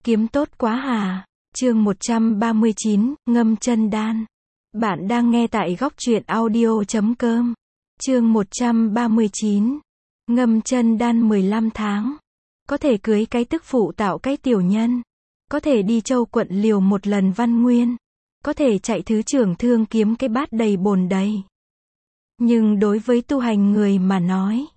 Kiếm tốt quá hà. Chương 139, ngâm chân đan. Bạn đang nghe tại góc truyện audio.com. Chương 139. Ngâm chân đan 15 tháng. Có thể cưới cái tức phụ tạo cái tiểu nhân. Có thể đi châu quận liều một lần văn nguyên. Có thể chạy thứ trưởng thương kiếm cái bát đầy bồn đầy. Nhưng đối với tu hành người mà nói,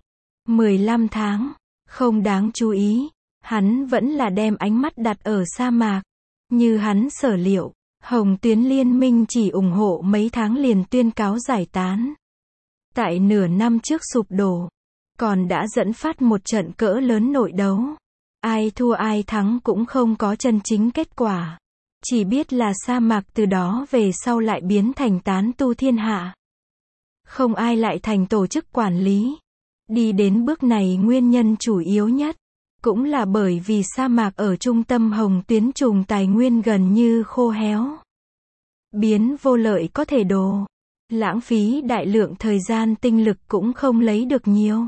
15 tháng, không đáng chú ý. Hắn vẫn là đem ánh mắt đặt ở sa mạc. Như hắn sở liệu, Hồng Tuyến Liên minh chỉ ủng hộ mấy tháng liền tuyên cáo giải tán. Tại nửa năm trước sụp đổ, còn đã dẫn phát một trận cỡ lớn nội đấu. Ai thua ai thắng cũng không có chân chính kết quả. Chỉ biết là sa mạc từ đó về sau lại biến thành tán tu thiên hạ. Không ai lại thành tổ chức quản lý. Đi đến bước này nguyên nhân chủ yếu nhất cũng là bởi vì sa mạc ở trung tâm Hồng Tuyến trùng tài nguyên gần như khô héo. Biến vô lợi có thể đồ. Lãng phí đại lượng thời gian tinh lực cũng không lấy được nhiều.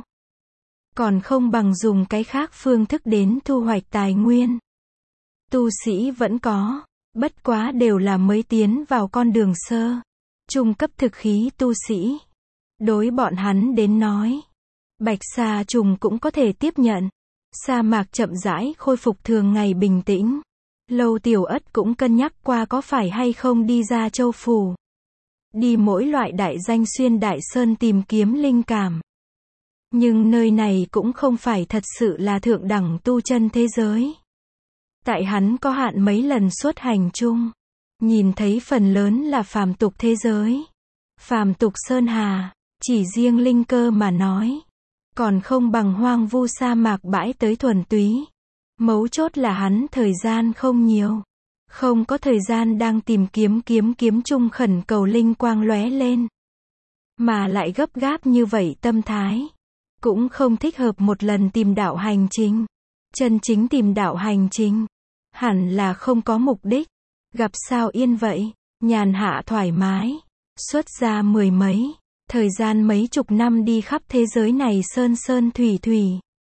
Còn không bằng dùng cái khác phương thức đến thu hoạch tài nguyên. Tu sĩ vẫn có, bất quá đều là mới tiến vào con đường sơ, trung cấp thực khí tu sĩ. Đối bọn hắn đến nói, bạch sa trùng cũng có thể tiếp nhận. Sa mạc chậm rãi khôi phục thường ngày bình tĩnh. Lâu Tiểu Ất cũng cân nhắc qua có phải hay không đi ra châu phủ. Đi mỗi loại đại danh xuyên đại sơn tìm kiếm linh cảm. Nhưng nơi này cũng không phải thật sự là thượng đẳng tu chân thế giới. Tại hắn có hạn mấy lần xuất hành chung, nhìn thấy phần lớn là phàm tục thế giới. Phàm tục sơn hà, chỉ riêng linh cơ mà nói, còn không bằng hoang vu sa mạc bãi tới thuần túy. Mấu chốt là hắn thời gian không nhiều. Không có thời gian đang tìm kiếm chung khẩn cầu linh quang lóe lên. Mà lại gấp gáp như vậy tâm thái. Cũng không thích hợp một lần tìm đạo hành trình. Chân chính tìm đạo hành trình. Hẳn là không có mục đích. Gặp sao yên vậy. Nhàn hạ thoải mái. Xuất ra mười mấy. Thời gian mấy chục năm đi khắp thế giới này sơn sơn thủy thủy.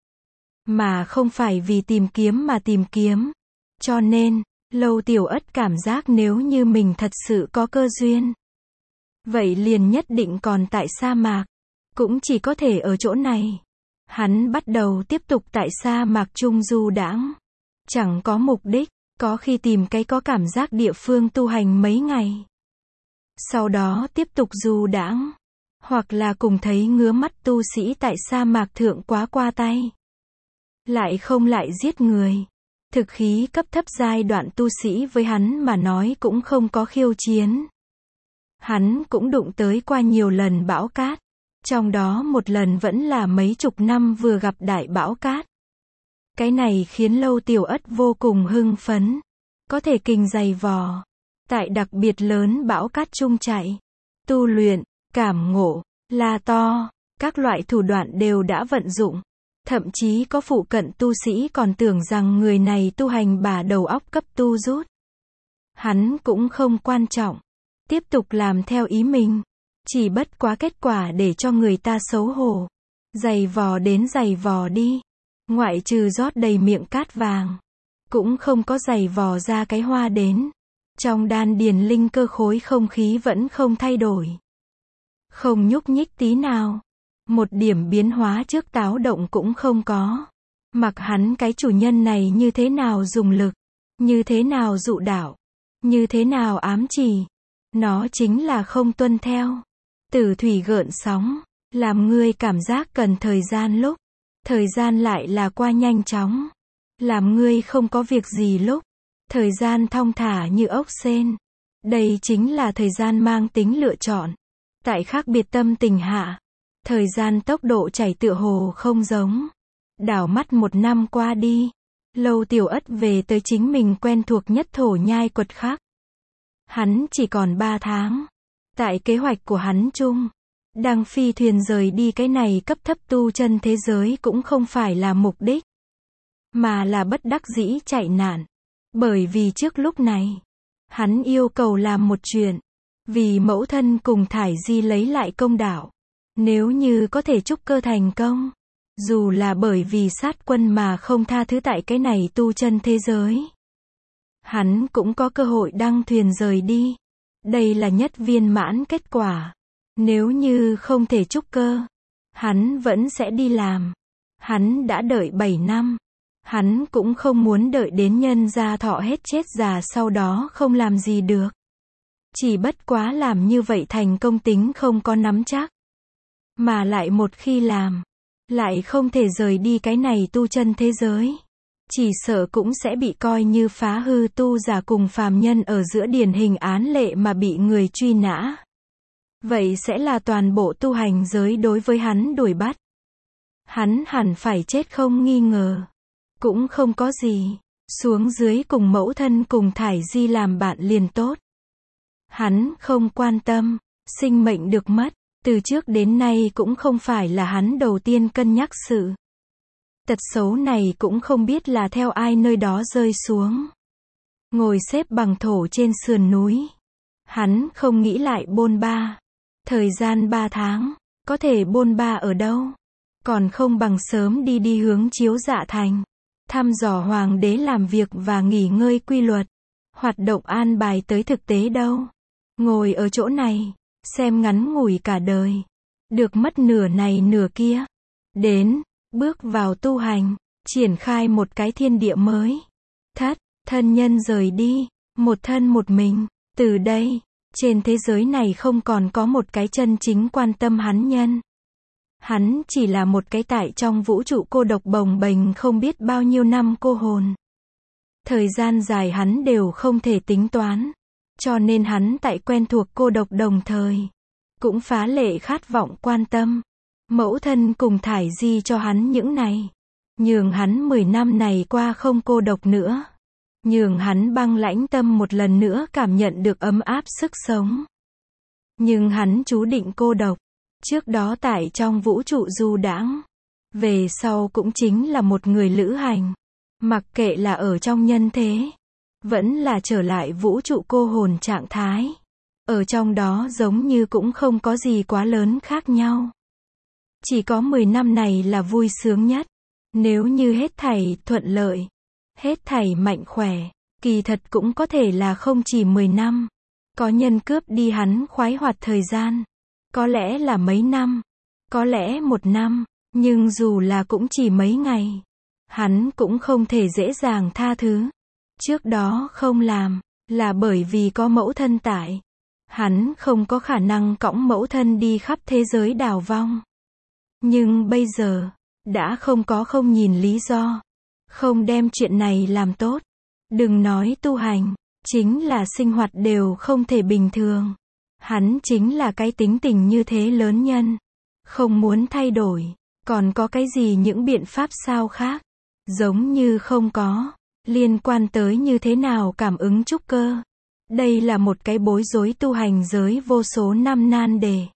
Mà không phải vì tìm kiếm mà tìm kiếm. Cho nên, Lâu Tiểu Ất cảm giác nếu như mình thật sự có cơ duyên. Vậy liền nhất định còn tại sa mạc. Cũng chỉ có thể ở chỗ này. Hắn bắt đầu tiếp tục tại sa mạc trung du đãng. Chẳng có mục đích, có khi tìm cái có cảm giác địa phương tu hành mấy ngày. Sau đó tiếp tục du đãng. Hoặc là cùng thấy ngứa mắt tu sĩ tại sa mạc thượng quá qua tay. Lại không lại giết người. Thực khí cấp thấp giai đoạn tu sĩ với hắn mà nói cũng không có khiêu chiến. Hắn cũng đụng tới qua nhiều lần bão cát. Trong đó một lần vẫn là mấy chục năm vừa gặp đại bão cát. Cái này khiến Lâu Tiểu Ất vô cùng hưng phấn. Có thể kình dày vò. Tại đặc biệt lớn bão cát chung chạy. Tu luyện, cảm ngộ, la to. Các loại thủ đoạn đều đã vận dụng. Thậm chí có phụ cận tu sĩ còn tưởng rằng người này tu hành bà đầu óc cấp tu rút. Hắn cũng không quan trọng. Tiếp tục làm theo ý mình. Chỉ bất quá kết quả để cho người ta xấu hổ. Giày vò đến giày vò đi. Ngoại trừ rót đầy miệng cát vàng. Cũng không có giày vò ra cái hoa đến. Trong đan điền linh cơ khối không khí vẫn không thay đổi. Không nhúc nhích tí nào. Một điểm biến hóa trước táo động cũng không có. Mặc hắn cái chủ nhân này như thế nào dùng lực. Như thế nào dụ đạo. Như thế nào ám chỉ. Nó chính là không tuân theo. Tử thủy gợn sóng. Làm ngươi cảm giác cần thời gian lúc. Thời gian lại là qua nhanh chóng. Làm ngươi không có việc gì lúc. Thời gian thong thả như ốc sên. Đây chính là thời gian mang tính lựa chọn. Tại khác biệt tâm tình hạ. Thời gian tốc độ chảy tựa hồ không giống. Đảo mắt một năm qua đi. Lâu Tiểu Ất về tới chính mình quen thuộc nhất thổ nhai quật khắc. Hắn chỉ còn 3 tháng. Tại kế hoạch của hắn chung. Đang phi thuyền rời đi cái này cấp thấp tu chân thế giới cũng không phải là mục đích. Mà là bất đắc dĩ chạy nạn. Bởi vì trước lúc này. Hắn yêu cầu làm một chuyện. Vì mẫu thân cùng Thải Di lấy lại công đạo. Nếu như có thể trúc cơ thành công, dù là bởi vì sát quân mà không tha thứ tại cái này tu chân thế giới, hắn cũng có cơ hội đăng thuyền rời đi. Đây là nhất viên mãn kết quả. Nếu như không thể trúc cơ, hắn vẫn sẽ đi làm. Hắn đã đợi 7 năm. Hắn cũng không muốn đợi đến nhân gia thọ hết chết già sau đó không làm gì được. Chỉ bất quá làm như vậy thành công tính không có nắm chắc. Mà lại một khi làm, lại không thể rời đi cái này tu chân thế giới. Chỉ sợ cũng sẽ bị coi như phá hư tu giả cùng phàm nhân ở giữa điển hình án lệ mà bị người truy nã. Vậy sẽ là toàn bộ tu hành giới đối với hắn đuổi bắt. Hắn hẳn phải chết không nghi ngờ. Cũng không có gì. Xuống dưới cùng mẫu thân cùng Thải Di làm bạn liền tốt. Hắn không quan tâm. Sinh mệnh được mất. Từ trước đến nay cũng không phải là hắn đầu tiên cân nhắc sự. Tật xấu này cũng không biết là theo ai nơi đó rơi xuống. Ngồi xếp bằng thổ trên sườn núi. Hắn không nghĩ lại bôn ba. Thời gian 3 tháng. Có thể bôn ba ở đâu? Còn không bằng sớm đi hướng Chiếu Dạ Thành. Thăm dò hoàng đế làm việc và nghỉ ngơi quy luật. Hoạt động an bài tới thực tế đâu. Ngồi ở chỗ này. Xem ngắn ngủi cả đời. Được mất nửa này nửa kia. Đến. Bước vào tu hành. Triển khai một cái thiên địa mới. Thân nhân rời đi. Một thân một mình. Từ đây. Trên thế giới này không còn có một cái chân chính quan tâm hắn nhân. Hắn chỉ là một cái tại trong vũ trụ cô độc bồng bềnh không biết bao nhiêu năm cô hồn. Thời gian dài hắn đều không thể tính toán. Cho nên hắn tại quen thuộc cô độc đồng thời. Cũng phá lệ khát vọng quan tâm. Mẫu thân cùng Thải Di cho hắn những này. Nhường hắn 10 năm này qua không cô độc nữa. Nhường hắn băng lãnh tâm một lần nữa cảm nhận được ấm áp sức sống. Nhưng hắn chú định cô độc. Trước đó tại trong vũ trụ du đãng. Về sau cũng chính là một người lữ hành. Mặc kệ là ở trong nhân thế. Vẫn là trở lại vũ trụ cô hồn trạng thái. Ở trong đó giống như cũng không có gì quá lớn khác nhau. Chỉ có 10 năm này là vui sướng nhất. Nếu như hết thảy thuận lợi. Hết thảy mạnh khỏe. Kỳ thật cũng có thể là không chỉ 10 năm. Có nhân cướp đi hắn khoái hoạt thời gian. Có lẽ là mấy năm. Có lẽ 1 năm. Nhưng dù là cũng chỉ mấy ngày. Hắn cũng không thể dễ dàng tha thứ. Trước đó không làm. Là bởi vì có mẫu thân tại. Hắn không có khả năng cõng mẫu thân đi khắp thế giới đào vong. Nhưng bây giờ. Đã không nhìn lý do. Không đem chuyện này làm tốt. Đừng nói tu hành. Chính là sinh hoạt đều không thể bình thường. Hắn chính là cái tính tình như thế lớn nhân. Không muốn thay đổi. Còn có cái gì những biện pháp sao khác? Giống như không có. Liên quan tới như thế nào cảm ứng trúc cơ. Đây là một cái bối rối tu hành giới vô số năm nan đề.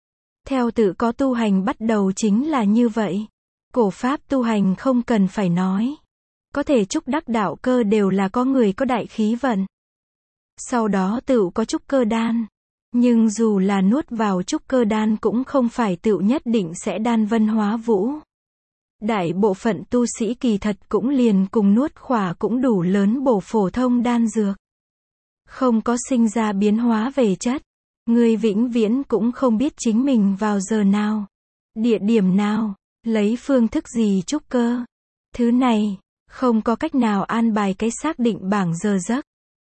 Theo tự có tu hành bắt đầu chính là như vậy. Cổ pháp tu hành không cần phải nói. Có thể trúc đắc đạo cơ đều là có người có đại khí vận. Sau đó tựu có trúc cơ đan. Nhưng dù là nuốt vào trúc cơ đan cũng không phải tựu nhất định sẽ đan vân hóa vũ. Đại bộ phận tu sĩ kỳ thật cũng liền cùng nuốt khỏa cũng đủ lớn bổ phổ thông đan dược. Không có sinh ra biến hóa về chất. Người vĩnh viễn cũng không biết chính mình vào giờ nào. Địa điểm nào. Lấy phương thức gì trúc cơ. Thứ này. Không có cách nào an bài cái xác định bảng giờ giấc.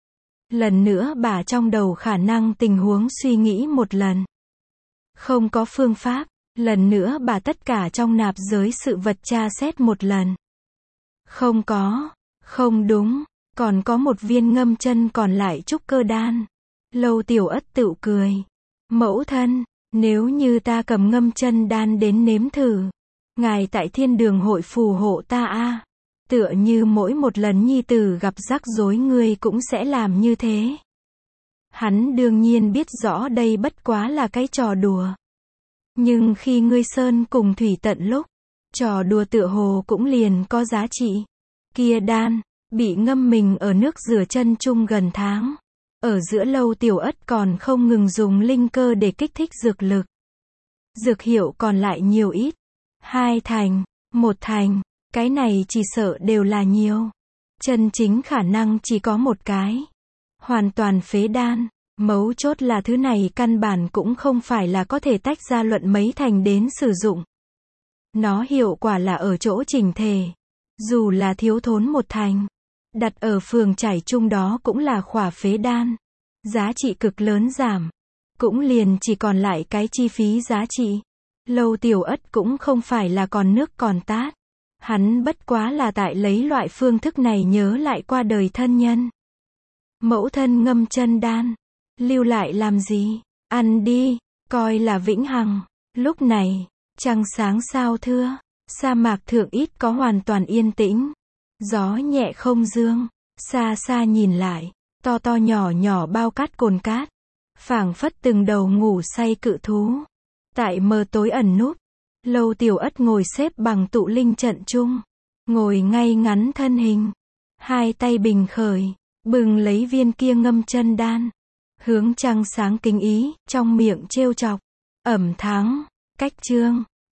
Lần nữa bà trong đầu khả năng tình huống suy nghĩ một lần. Không có phương pháp. Lần nữa bà tất cả trong nạp giới sự vật tra xét một lần. Không có. Không đúng. Còn có một viên ngâm chân còn lại trúc cơ đan. Lâu Tiểu Ất tựu cười. Mẫu thân. Nếu như ta cầm ngâm chân đan đến nếm thử. Ngài tại thiên đường hội phù hộ ta a. Tựa như mỗi một lần nhi tử gặp rắc rối ngươi cũng sẽ làm như thế. Hắn đương nhiên biết rõ đây bất quá là cái trò đùa. Nhưng khi ngươi sơn cùng thủy tận lúc, trò đùa tựa hồ cũng liền có giá trị. Kia đan, bị ngâm mình ở nước rửa chân chung gần tháng. Ở giữa Lâu Tiểu Ất còn không ngừng dùng linh cơ để kích thích dược lực. Dược hiệu còn lại nhiều ít. 2 thành, 1 thành. Cái này chỉ sợ đều là nhiều. Chân chính khả năng chỉ có một cái. Hoàn toàn phế đan. Mấu chốt là thứ này căn bản cũng không phải là có thể tách ra luận mấy thành đến sử dụng. Nó hiệu quả là ở chỗ chỉnh thể. Dù là thiếu thốn một thành, đặt ở phường chảy chung đó cũng là khỏa phế đan. Giá trị cực lớn giảm. Cũng liền chỉ còn lại cái chi phí giá trị. Lâu Tiểu Ất cũng không phải là còn nước còn tát. Hắn bất quá là tại lấy loại phương thức này nhớ lại qua đời thân nhân. Mẫu thân ngâm chân đan. Lưu lại làm gì? Ăn đi, coi là vĩnh hằng. Lúc này, trăng sáng sao thưa. Sa mạc thượng ít có hoàn toàn yên tĩnh. Gió nhẹ không dương. Xa xa nhìn lại, to to nhỏ nhỏ bao cát cồn cát. Phảng phất từng đầu ngủ say cự thú. Tại mờ tối ẩn núp, Lâu Tiểu Ất ngồi xếp bằng tụ linh trận chung. Ngồi ngay ngắn thân hình. Hai tay bình khởi, bừng lấy viên kia ngâm chân đan. Hướng trăng sáng kính ý, trong miệng trêu chọc. Ẩm thắng, cách chương.